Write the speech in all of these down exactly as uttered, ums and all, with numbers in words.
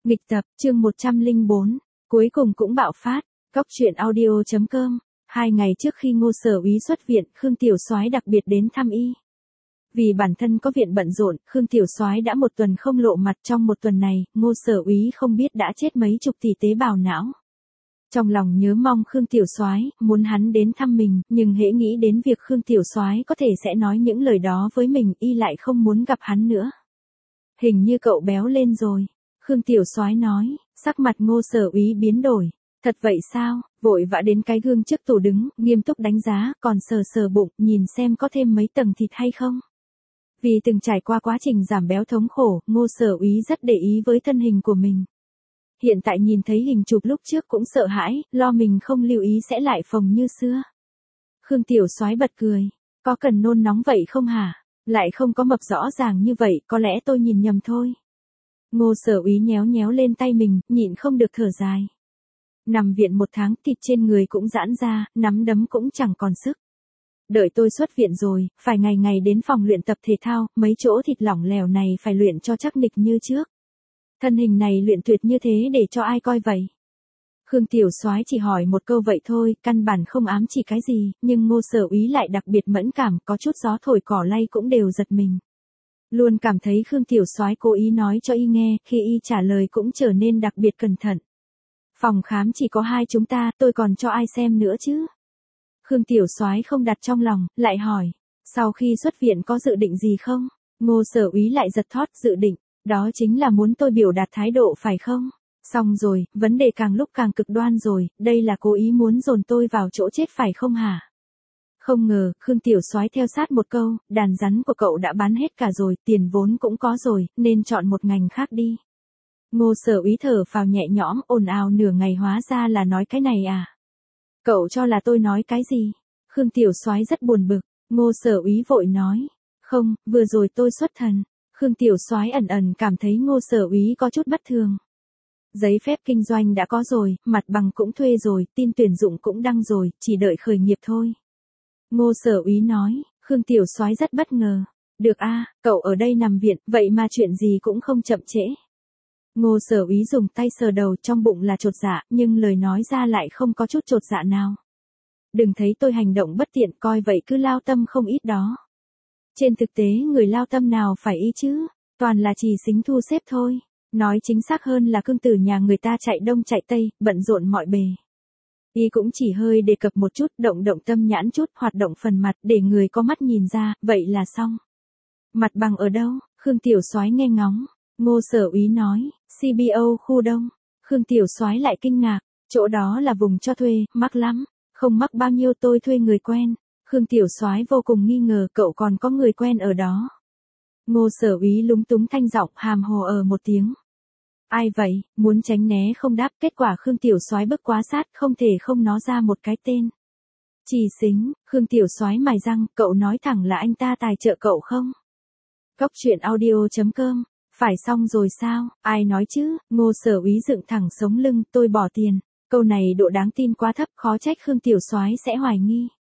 Nghịch tập, chương một trăm lẻ bốn, cuối cùng cũng bạo phát. Cóc truyện audio chấm com. Hai ngày trước khi Ngô Sở Úy xuất viện, Khương Tiểu Soái đặc biệt đến thăm y. Vì bản thân có viện bận rộn, Khương Tiểu Soái đã một tuần không lộ mặt. Trong một tuần này, Ngô Sở Úy không biết đã chết mấy chục tỷ tế bào não. Trong lòng nhớ mong Khương Tiểu Soái, muốn hắn đến thăm mình, nhưng hễ nghĩ đến việc Khương Tiểu Soái có thể sẽ nói những lời đó với mình, y lại không muốn gặp hắn nữa. Hình như cậu béo lên rồi. Khương Tiểu Soái nói, sắc mặt Ngô Sở Úy biến đổi. Thật vậy sao? Vội vã đến cái gương trước tủ đứng, nghiêm túc đánh giá, còn sờ sờ bụng, nhìn xem có thêm mấy tầng thịt hay không. Vì từng trải qua quá trình giảm béo thống khổ, Ngô Sở Úy rất để ý với thân hình của mình. Hiện tại nhìn thấy hình chụp lúc trước cũng sợ hãi, lo mình không lưu ý sẽ lại phồng như xưa. Khương Tiểu Soái bật cười, có cần nôn nóng vậy không hả? Lại không có mập rõ ràng như vậy, có lẽ tôi nhìn nhầm thôi. Ngô Sở Úy nhéo nhéo lên tay mình, nhịn không được thở dài. Nằm viện một tháng, thịt trên người cũng giãn ra, nắm đấm cũng chẳng còn sức. Đợi tôi xuất viện rồi, phải ngày ngày đến phòng luyện tập thể thao, mấy chỗ thịt lỏng lẻo này phải luyện cho chắc nịch như trước. Thân hình này luyện tuyệt như thế để cho ai coi vậy? Khương Tiểu Soái chỉ hỏi một câu vậy thôi, căn bản không ám chỉ cái gì, nhưng Ngô Sở Úy lại đặc biệt mẫn cảm, có chút gió thổi cỏ lay cũng đều giật mình. Luôn cảm thấy Khương Tiểu Soái cố ý nói cho y nghe, khi y trả lời cũng trở nên đặc biệt cẩn thận. Phòng khám chỉ có hai chúng ta, tôi còn cho ai xem nữa chứ? Khương Tiểu Soái không đặt trong lòng, lại hỏi, sau khi xuất viện có dự định gì không? Ngô Sở Úy lại giật thót, dự định, đó chính là muốn tôi biểu đạt thái độ phải không? Xong rồi, vấn đề càng lúc càng cực đoan rồi, đây là cố ý muốn dồn tôi vào chỗ chết phải không hả? Không ngờ, Khương Tiểu Soái theo sát một câu, đàn rắn của cậu đã bán hết cả rồi, tiền vốn cũng có rồi, nên chọn một ngành khác đi. Ngô Sở Úy thở phào nhẹ nhõm, ồn ào nửa ngày hóa ra là nói cái này à? Cậu cho là tôi nói cái gì? Khương Tiểu Soái rất buồn bực, Ngô Sở Úy vội nói, không, vừa rồi tôi xuất thần. Khương Tiểu Soái ẩn ẩn cảm thấy Ngô Sở Úy có chút bất thường. Giấy phép kinh doanh đã có rồi, mặt bằng cũng thuê rồi, tin tuyển dụng cũng đăng rồi, chỉ đợi khởi nghiệp thôi. Ngô Sở Úy nói, Khương Tiểu Soái rất bất ngờ. Được a, cậu ở đây nằm viện, vậy mà chuyện gì cũng không chậm trễ. Ngô Sở Úy dùng tay sờ đầu, trong bụng là chột dạ, nhưng lời nói ra lại không có chút chột dạ nào. Đừng thấy tôi hành động bất tiện, coi vậy cứ lao tâm không ít đó. Trên thực tế người lao tâm nào phải ý chứ, toàn là chỉ xính thu xếp thôi. Nói chính xác hơn là cương tử nhà người ta chạy đông chạy tây, bận rộn mọi bề. Y cũng chỉ hơi đề cập một chút, động động tâm nhãn chút, hoạt động phần mặt để người có mắt nhìn ra, vậy là xong. Mặt bằng ở đâu? Khương Tiểu Soái nghe ngóng. Ngô Sở Úy nói, xê bê ô khu đông. Khương Tiểu Soái lại kinh ngạc, chỗ đó là vùng cho thuê, mắc lắm. Không mắc bao nhiêu, tôi thuê người quen. Khương Tiểu Soái vô cùng nghi ngờ cậu còn có người quen ở đó. Ngô Sở Úy lúng túng thanh giọng hàm hồ ở một tiếng. Ai vậy? Muốn tránh né không đáp, kết quả Khương Tiểu Soái bước quá sát, không thể không nói ra một cái tên. Trì Xính. Khương Tiểu Soái mài răng, cậu nói thẳng là anh ta tài trợ cậu không? Cóc truyện audio chấm com. Phải xong rồi sao? Ai nói chứ? Ngô Sở Úy dựng thẳng sống lưng, tôi bỏ tiền. Câu này độ đáng tin quá thấp, khó trách Khương Tiểu Soái sẽ hoài nghi.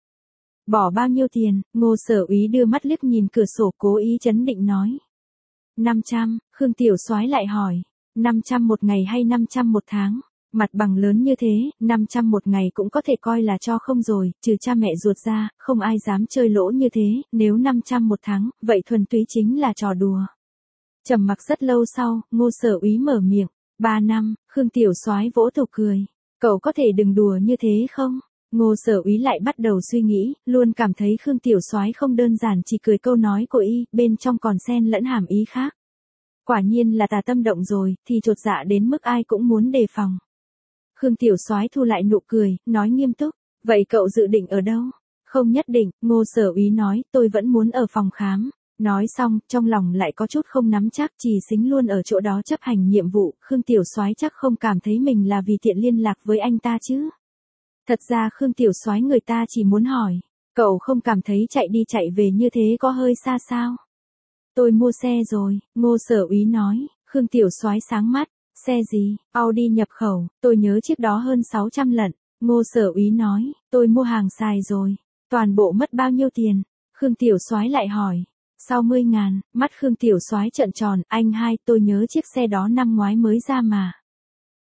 Bỏ bao nhiêu tiền? Ngô Sở Úy đưa mắt liếc nhìn cửa sổ, cố ý trấn định nói. năm trăm, Khương Tiểu Soái lại hỏi, năm trăm một ngày hay năm trăm một tháng? Mặt bằng lớn như thế, năm trăm một ngày cũng có thể coi là cho không rồi, trừ cha mẹ ruột ra, không ai dám chơi lỗ như thế, nếu năm trăm một tháng, vậy thuần túy chính là trò đùa. Trầm mặc rất lâu sau, Ngô Sở Úy mở miệng, ba năm, Khương Tiểu Soái vỗ tổ cười. Cậu có thể đừng đùa như thế không? Ngô Sở Úy lại bắt đầu suy nghĩ, luôn cảm thấy Khương Tiểu Soái không đơn giản chỉ cười câu nói của y, bên trong còn xen lẫn hàm ý khác. Quả nhiên là tà tâm động rồi, thì chột dạ đến mức ai cũng muốn đề phòng. Khương Tiểu Soái thu lại nụ cười, nói nghiêm túc, vậy cậu dự định ở đâu? Không nhất định, Ngô Sở Úy nói, tôi vẫn muốn ở phòng khám. Nói xong, trong lòng lại có chút không nắm chắc, Trì Xính luôn ở chỗ đó chấp hành nhiệm vụ, Khương Tiểu Soái chắc không cảm thấy mình là vì tiện liên lạc với anh ta chứ. Thật ra Khương Tiểu Soái người ta chỉ muốn hỏi, cậu không cảm thấy chạy đi chạy về như thế có hơi xa sao? Tôi mua xe rồi, Ngô Sở Úy nói. Khương Tiểu Soái sáng mắt, xe gì? Audi nhập khẩu, tôi nhớ chiếc đó hơn sáu trăm lận. Ngô Sở Úy nói, tôi mua hàng xài rồi. Toàn bộ mất bao nhiêu tiền? Khương Tiểu Soái lại hỏi. sáu mươi ngàn, mắt Khương Tiểu Soái trợn tròn, anh hai, tôi nhớ chiếc xe đó năm ngoái mới ra mà.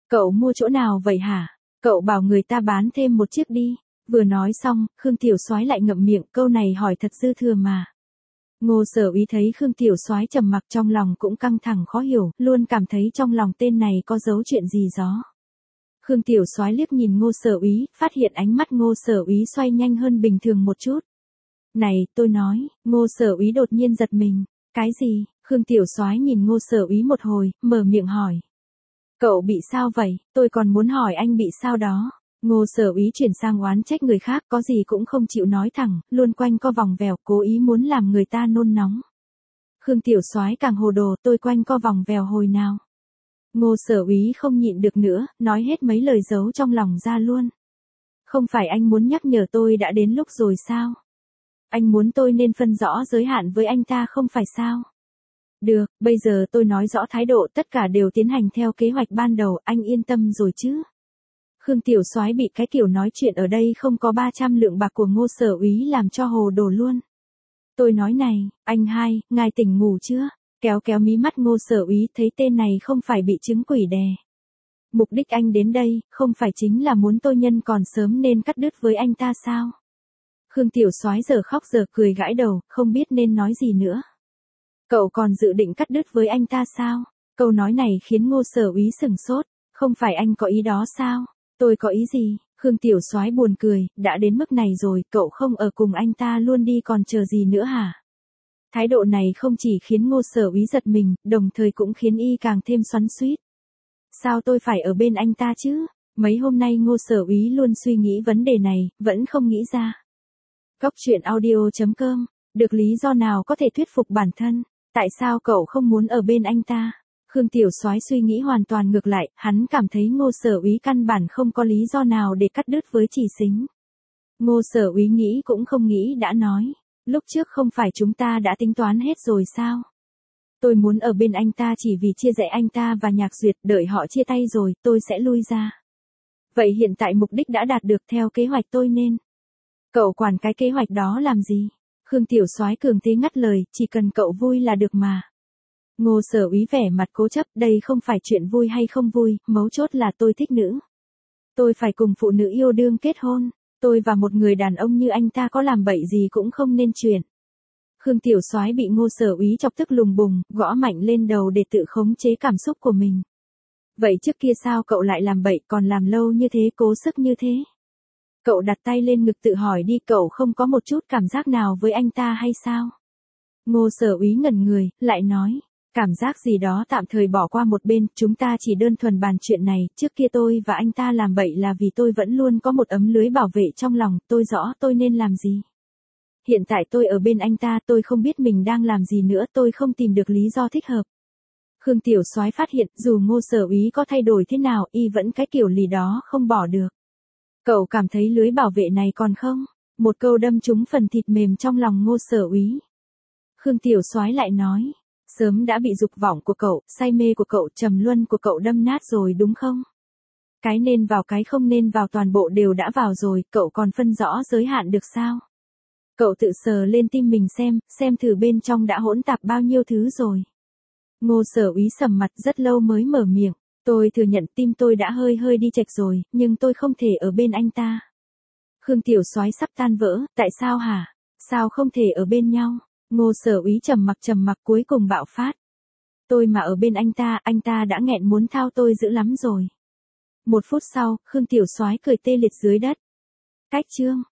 Cậu mua chỗ nào vậy hả? Cậu bảo người ta bán thêm một chiếc đi. Vừa nói xong, Khương Tiểu Soái lại ngậm miệng, câu này hỏi thật dư thừa mà. Ngô Sở Úy thấy Khương Tiểu Soái trầm mặc trong lòng cũng căng thẳng khó hiểu, luôn cảm thấy trong lòng tên này có giấu chuyện gì đó. Khương Tiểu Soái liếc nhìn Ngô Sở Úy, phát hiện ánh mắt Ngô Sở Úy xoay nhanh hơn bình thường một chút. Này, tôi nói, Ngô Sở Úy đột nhiên giật mình. Cái gì? Khương Tiểu Soái nhìn Ngô Sở Úy một hồi, mở miệng hỏi. Cậu bị sao vậy? Tôi còn muốn hỏi anh bị sao đó. Ngô Sở Úy chuyển sang oán trách người khác, có gì cũng không chịu nói thẳng, luôn quanh co vòng vèo, cố ý muốn làm người ta nôn nóng. Khương Tiểu Soái càng hồ đồ, tôi quanh co vòng vèo hồi nào. Ngô Sở Úy không nhịn được nữa, nói hết mấy lời giấu trong lòng ra luôn. Không phải anh muốn nhắc nhở tôi đã đến lúc rồi sao? Anh muốn tôi nên phân rõ giới hạn với anh ta không phải sao? Được, bây giờ tôi nói rõ thái độ, tất cả đều tiến hành theo kế hoạch ban đầu, anh yên tâm rồi chứ? Khương Tiểu Soái bị cái kiểu nói chuyện ở đây không có ba trăm lượng bạc của Ngô Sở Úy làm cho hồ đồ luôn. Tôi nói này, anh hai, ngài tỉnh ngủ chưa? Kéo kéo mí mắt Ngô Sở Úy, thấy tên này không phải bị chứng quỷ đè. Mục đích anh đến đây, không phải chính là muốn tôi nhân còn sớm nên cắt đứt với anh ta sao? Khương Tiểu Soái giờ khóc giờ cười gãi đầu, không biết nên nói gì nữa. Cậu còn dự định cắt đứt với anh ta sao? Câu nói này khiến Ngô Sở Úy sửng sốt, không phải anh có ý đó sao? Tôi có ý gì? Khương Tiểu Soái buồn cười, đã đến mức này rồi, cậu không ở cùng anh ta luôn đi còn chờ gì nữa hả? Thái độ này không chỉ khiến Ngô Sở Úy giật mình, đồng thời cũng khiến y càng thêm xoắn xuýt. Sao tôi phải ở bên anh ta chứ? Mấy hôm nay Ngô Sở Úy luôn suy nghĩ vấn đề này, vẫn không nghĩ ra. Góc truyện audio chấm com, được lý do nào có thể thuyết phục bản thân? Tại sao cậu không muốn ở bên anh ta? Khương Tiểu Soái suy nghĩ hoàn toàn ngược lại, hắn cảm thấy Ngô Sở Úy căn bản không có lý do nào để cắt đứt với Chỉ Sính. Ngô Sở Úy nghĩ cũng không nghĩ đã nói, lúc trước không phải chúng ta đã tính toán hết rồi sao? Tôi muốn ở bên anh ta chỉ vì chia rẽ anh ta và Nhạc Duyệt, đợi họ chia tay rồi, tôi sẽ lui ra. Vậy hiện tại mục đích đã đạt được theo kế hoạch tôi nên. Cậu quản cái kế hoạch đó làm gì? Khương Tiểu Soái cường thế ngắt lời, chỉ cần cậu vui là được mà. Ngô Sở Úy vẻ mặt cố chấp, đây không phải chuyện vui hay không vui, mấu chốt là tôi thích nữ. Tôi phải cùng phụ nữ yêu đương kết hôn, tôi và một người đàn ông như anh ta có làm bậy gì cũng không nên chuyển. Khương Tiểu Soái bị Ngô Sở Úy chọc tức lùng bùng, gõ mạnh lên đầu để tự khống chế cảm xúc của mình. Vậy trước kia sao cậu lại làm bậy, còn làm lâu như thế, cố sức như thế? Cậu đặt tay lên ngực tự hỏi đi, cậu không có một chút cảm giác nào với anh ta hay sao? Ngô Sở Úy ngẩn người, lại nói, cảm giác gì đó tạm thời bỏ qua một bên, chúng ta chỉ đơn thuần bàn chuyện này, trước kia tôi và anh ta làm bậy là vì tôi vẫn luôn có một ấm lưới bảo vệ trong lòng, tôi rõ tôi nên làm gì. Hiện tại tôi ở bên anh ta, tôi không biết mình đang làm gì nữa, tôi không tìm được lý do thích hợp. Khương Tiểu Soái phát hiện, dù Ngô Sở Úy có thay đổi thế nào, y vẫn cái kiểu lì đó không bỏ được. Cậu cảm thấy lưới bảo vệ này còn không? Một câu đâm trúng phần thịt mềm trong lòng Ngô Sở Úy. Khương Tiểu Soái lại nói, sớm đã bị dục vọng của cậu, say mê của cậu, trầm luân của cậu đâm nát rồi đúng không? Cái nên vào cái không nên vào toàn bộ đều đã vào rồi, cậu còn phân rõ giới hạn được sao? Cậu tự sờ lên tim mình xem, xem thử bên trong đã hỗn tạp bao nhiêu thứ rồi. Ngô Sở Úy sầm mặt rất lâu mới mở miệng, tôi thừa nhận tim tôi đã hơi hơi đi chệch rồi, nhưng tôi không thể ở bên anh ta. Khương Tiểu Soái sắp tan vỡ, tại sao hả? Sao không thể ở bên nhau? Ngô Sở Úy trầm mặc trầm mặc cuối cùng bạo phát. Tôi mà ở bên anh ta, anh ta đã nghẹn muốn thao tôi dữ lắm rồi. Một phút sau, Khương Tiểu Soái cười tê liệt dưới đất. Cách chương